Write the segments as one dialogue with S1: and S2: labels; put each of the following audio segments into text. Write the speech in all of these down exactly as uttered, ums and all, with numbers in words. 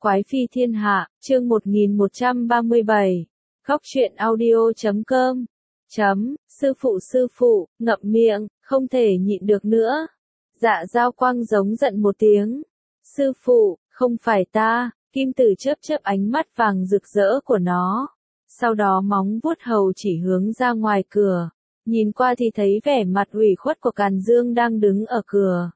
S1: Quái phi thiên hạ, chương một nghìn một trăm ba mươi bảy. Góc truyện audio chấm com. Chấm, sư phụ sư phụ, ngậm miệng, không thể nhịn được nữa. Dạ Dao Quang giống giận một tiếng. Sư phụ, không phải ta, kim tử chớp chớp ánh mắt vàng rực rỡ của nó. Sau đó móng vuốt hầu chỉ hướng ra ngoài cửa. Nhìn qua thì thấy vẻ mặt ủy khuất của Càn Dương đang đứng ở cửa.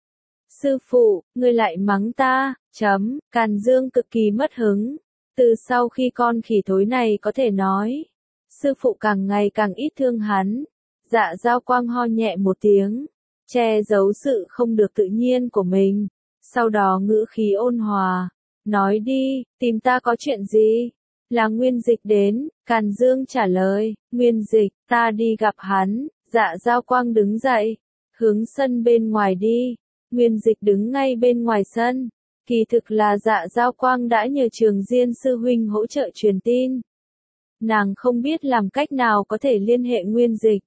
S1: Sư phụ, ngươi lại mắng ta, chấm, Càn Dương cực kỳ mất hứng. Từ sau khi con khỉ thối này có thể nói, sư phụ càng ngày càng ít thương hắn. Dạ Dao Quang ho nhẹ một tiếng, che giấu sự không được tự nhiên của mình. Sau đó ngữ khí ôn hòa, nói đi, tìm ta có chuyện gì? Là Nguyên Dịch đến, Càn Dương trả lời, Nguyên Dịch, ta đi gặp hắn. Dạ Dao Quang đứng dậy, hướng sân bên ngoài đi. Nguyên Dịch đứng ngay bên ngoài sân. Kỳ thực là Dạ Dao Quang đã nhờ Trường Diên sư huynh hỗ trợ truyền tin. Nàng không biết làm cách nào có thể liên hệ Nguyên Dịch.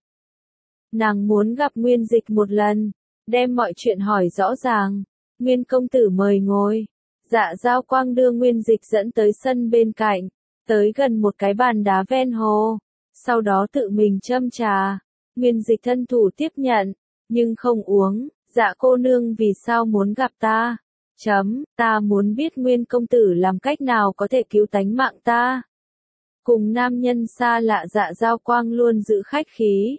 S1: Nàng muốn gặp Nguyên Dịch một lần, đem mọi chuyện hỏi rõ ràng. Nguyên công tử mời ngồi. Dạ Dao Quang đưa Nguyên Dịch dẫn tới sân bên cạnh, tới gần một cái bàn đá ven hồ. Sau đó tự mình châm trà. Nguyên Dịch thân thủ tiếp nhận, nhưng không uống. Dạ cô nương vì sao muốn gặp ta? Chấm, ta muốn biết Nguyên công tử làm cách nào có thể cứu tánh mạng ta. Cùng nam nhân xa lạ Dạ Dao Quang luôn giữ khách khí.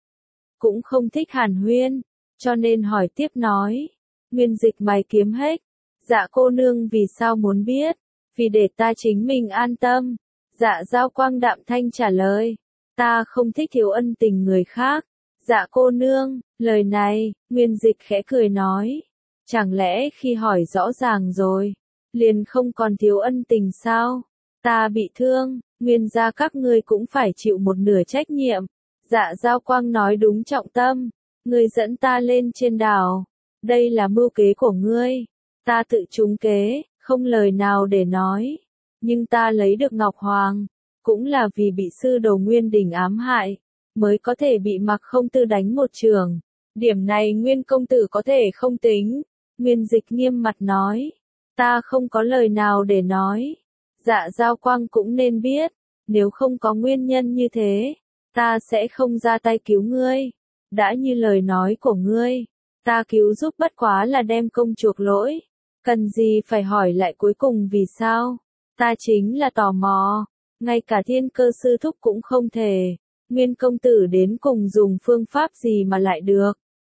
S1: Cũng không thích hàn huyên, cho nên hỏi tiếp nói. Nguyên Dịch mày kiếm hết. Dạ cô nương vì sao muốn biết? Vì để ta chính mình an tâm. Dạ Dao Quang đạm thanh trả lời. Ta không thích thiếu ân tình người khác. Dạ cô nương, lời này, Nguyên Dịch khẽ cười nói. Chẳng lẽ khi hỏi rõ ràng rồi, liền không còn thiếu ân tình sao? Ta bị thương, Nguyên gia các ngươi cũng phải chịu một nửa trách nhiệm. Dạ Dao Quang nói đúng trọng tâm. Ngươi dẫn ta lên trên đảo. Đây là mưu kế của ngươi. Ta tự trúng kế, không lời nào để nói. Nhưng ta lấy được Ngọc Hoàng, cũng là vì bị sư đồ Nguyên Đình ám hại, mới có thể bị Mặc Không Tư đánh một trường. Điểm này Nguyên công tử có thể không tính. Nguyên Dịch nghiêm mặt nói. Ta không có lời nào để nói. Dạ Dao Quang cũng nên biết, nếu không có nguyên nhân như thế, ta sẽ không ra tay cứu ngươi. Đã như lời nói của ngươi, ta cứu giúp bất quá là đem công chuộc lỗi. Cần gì phải hỏi lại cuối cùng vì sao? Ta chính là tò mò. Ngay cả Thiên Cơ sư thúc cũng không thể. Nguyên công tử đến cùng dùng phương pháp gì mà lại được?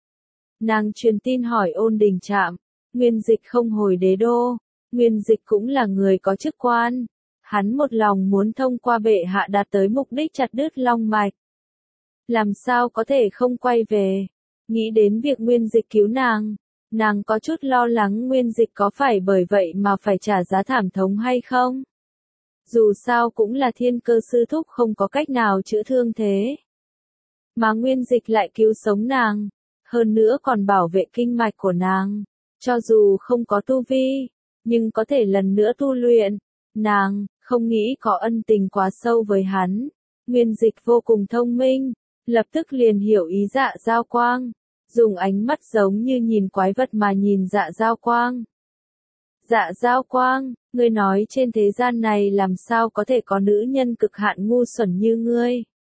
S1: Nàng truyền tin hỏi Ôn Đình Trạm. Nguyên Dịch không hồi đế đô. Nguyên Dịch cũng là người có chức quan. Hắn một lòng muốn thông qua bệ hạ đạt tới mục đích chặt đứt long mạch. Làm sao có thể không quay về? Nghĩ đến việc Nguyên Dịch cứu nàng, nàng có chút lo lắng Nguyên Dịch có phải bởi vậy mà phải trả giá thảm thống hay không? Dù sao cũng là Thiên Cơ sư thúc không có cách nào chữa thương thế. Mà Nguyên Dịch lại cứu sống nàng, hơn nữa còn bảo vệ kinh mạch của nàng. Cho dù không có tu vi, nhưng có thể lần nữa tu luyện. Nàng, không nghĩ có ân tình quá sâu với hắn. Nguyên Dịch vô cùng thông minh, lập tức liền hiểu ý Dạ Dao Quang. Dùng ánh mắt giống như nhìn quái vật mà nhìn Dạ Dao Quang. Dạ Dao Quang, ngươi nói trên thế gian này làm sao có thể có nữ nhân cực hạn ngu xuẩn như ngươi?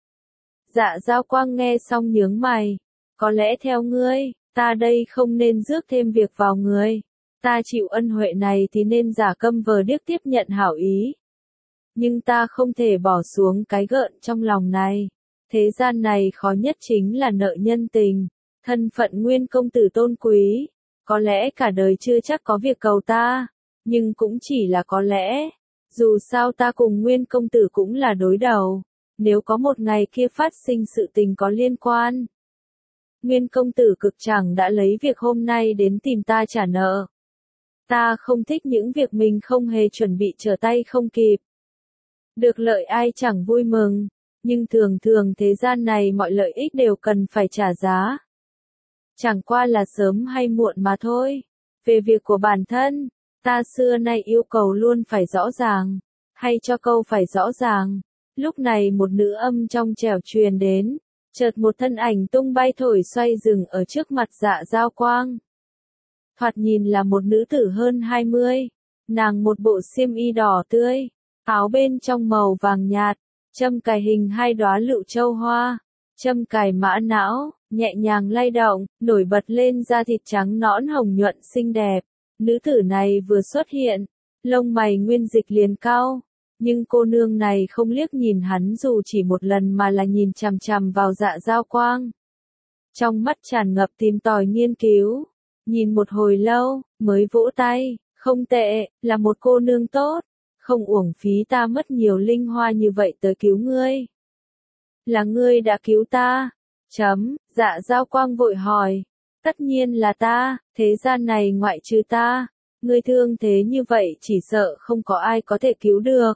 S1: Dạ Dao Quang nghe xong nhướng mày. Có lẽ theo ngươi, ta đây không nên rước thêm việc vào người. Ta chịu ân huệ này thì nên giả câm vờ điếc tiếp nhận hảo ý. Nhưng ta không thể bỏ xuống cái gợn trong lòng này. Thế gian này khó nhất chính là nợ nhân tình. Thân phận Nguyên công tử tôn quý, có lẽ cả đời chưa chắc có việc cầu ta, nhưng cũng chỉ là có lẽ. Dù sao ta cùng Nguyên công tử cũng là đối đầu. Nếu có một ngày kia phát sinh sự tình có liên quan, Nguyên công tử cực chẳng đã lấy việc hôm nay đến tìm ta trả nợ. Ta không thích những việc mình không hề chuẩn bị trở tay không kịp. Được lợi ai chẳng vui mừng, nhưng thường thường thế gian này mọi lợi ích đều cần phải trả giá. Chẳng qua là sớm hay muộn mà thôi. Về việc của bản thân, ta xưa nay yêu cầu luôn phải rõ ràng, hay cho câu phải rõ ràng. Lúc này một nữ âm trong trẻo truyền đến, chợt một thân ảnh tung bay thổi xoay dừng ở trước mặt Dạ Dao Quang. Thoạt nhìn là một nữ tử hơn hai mươi, Nàng một bộ xiêm y đỏ tươi, áo bên trong màu vàng nhạt, châm cài hình hai đóa lựu châu hoa, châm cài mã não, nhẹ nhàng lay động, nổi bật lên da thịt trắng nõn hồng nhuận xinh đẹp. Nữ tử này vừa xuất hiện, lông mày Nguyên Dịch liền cau, nhưng cô nương này không liếc nhìn hắn dù chỉ một lần mà là nhìn chằm chằm vào Dạ Dao Quang. Trong mắt tràn ngập tìm tòi nghiên cứu, nhìn một hồi lâu, mới vỗ tay, không tệ, là một cô nương tốt, không uổng phí ta mất nhiều linh hoa như vậy tới cứu ngươi. Là ngươi đã cứu ta? Chấm, Dạ Dao Quang vội hỏi. Tất nhiên là ta, thế gian này ngoại trừ ta, ngươi thương thế như vậy chỉ sợ không có ai có thể cứu được.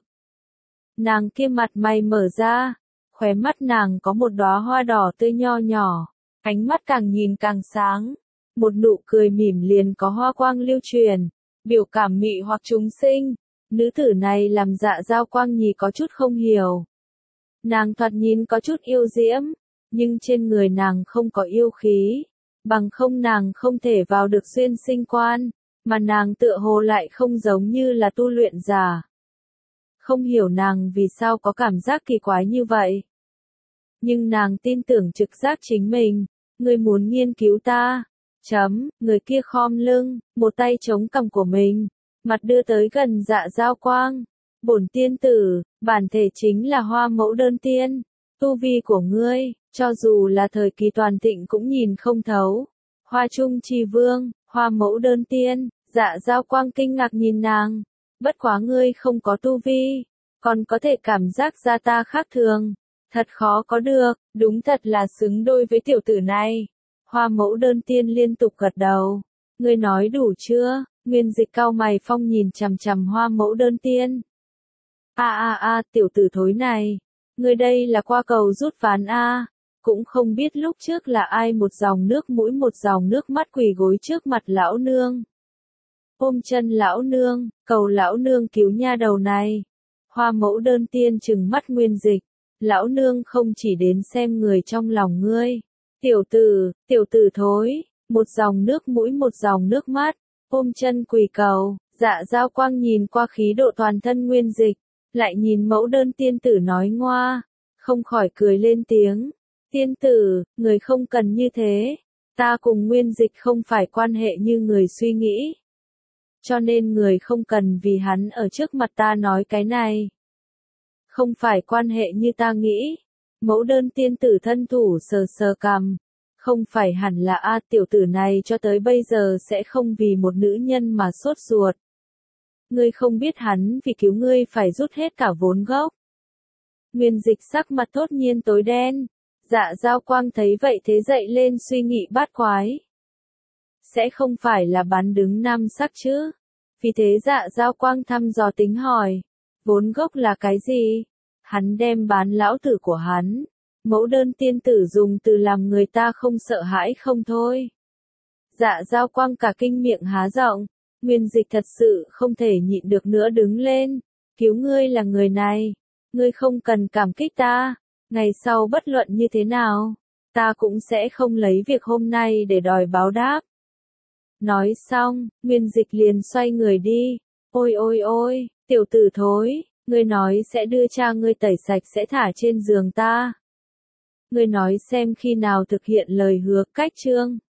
S1: Nàng kia mặt mày mở ra, khóe mắt nàng có một đóa hoa đỏ tươi nho nhỏ, ánh mắt càng nhìn càng sáng, một nụ cười mỉm liền có hoa quang lưu truyền, biểu cảm mị hoặc chúng sinh. Nữ tử này làm Dạ Dao Quang nhì có chút không hiểu. Nàng thoạt nhìn có chút yêu diễm, nhưng trên người nàng không có yêu khí, bằng không nàng không thể vào được xuyên sinh quan, mà nàng tựa hồ lại không giống như là tu luyện giả. Không hiểu nàng vì sao có cảm giác kỳ quái như vậy. Nhưng nàng tin tưởng trực giác chính mình, ngươi muốn nghiên cứu ta. Chấm, người kia khom lưng, một tay chống cằm của mình, mặt đưa tới gần Dạ Dao Quang. Bổn tiên tử, bản thể chính là Hoa Mẫu Đơn Tiên, tu vi của ngươi, cho dù là thời kỳ toàn thịnh cũng nhìn không thấu. Hoa Trung Chi Vương, Hoa Mẫu Đơn Tiên, Dạ Dao Quang kinh ngạc nhìn nàng, bất quá ngươi không có tu vi, còn có thể cảm giác ra ta khác thường, thật khó có được, đúng thật là xứng đôi với tiểu tử này. Hoa Mẫu Đơn Tiên liên tục gật đầu, ngươi nói đủ chưa? Nguyên Dịch cau mày phong nhìn chằm chằm Hoa Mẫu Đơn Tiên. A a a, tiểu tử thối này, ngươi đây là qua cầu rút ván a, cũng không biết lúc trước là ai một dòng nước mũi một dòng nước mắt quỳ gối trước mặt lão nương. Ôm chân lão nương, cầu lão nương cứu nha đầu này. Hoa Mẫu Đơn Tiên trừng mắt Nguyên Dịch, lão nương không chỉ đến xem người trong lòng ngươi. Tiểu tử, tiểu tử thối, một dòng nước mũi một dòng nước mắt, ôm chân quỳ cầu. Dạ Dao Quang nhìn qua khí độ toàn thân Nguyên Dịch, lại nhìn Mẫu Đơn Tiên tử nói ngoa, không khỏi cười lên tiếng. Tiên tử, người không cần như thế, ta cùng Nguyên Dịch không phải quan hệ như người suy nghĩ. Cho nên người không cần vì hắn ở trước mặt ta nói cái này. Không phải quan hệ như ta nghĩ. Mẫu Đơn Tiên tử thân thủ sờ sờ cằm. Không phải hẳn là a tiểu tử này cho tới bây giờ sẽ không vì một nữ nhân mà sốt ruột. Ngươi không biết hắn vì cứu ngươi phải rút hết cả vốn gốc. Nguyên Dịch sắc mặt thốt nhiên tối đen. Dạ Dao Quang thấy vậy thế dậy lên suy nghĩ bát quái. Sẽ không phải là bán đứng nam sắc chứ? Vì thế Dạ Dao Quang thăm dò tính hỏi. Vốn gốc là cái gì? Hắn đem bán lão tử của hắn. Mẫu Đơn Tiên tử dùng từ làm người ta không sợ hãi không thôi. Dạ Dao Quang cả kinh miệng há rộng. Nguyên Dịch thật sự không thể nhịn được nữa đứng lên. Cứu ngươi là người này. Ngươi không cần cảm kích ta. Ngày sau bất luận như thế nào, ta cũng sẽ không lấy việc hôm nay để đòi báo đáp. Nói xong, Nguyên Dịch liền xoay người đi. Ôi ôi ôi, tiểu tử thối, ngươi nói sẽ đưa cha ngươi tẩy sạch sẽ thả trên giường ta. Ngươi nói xem khi nào thực hiện lời hứa cách chương.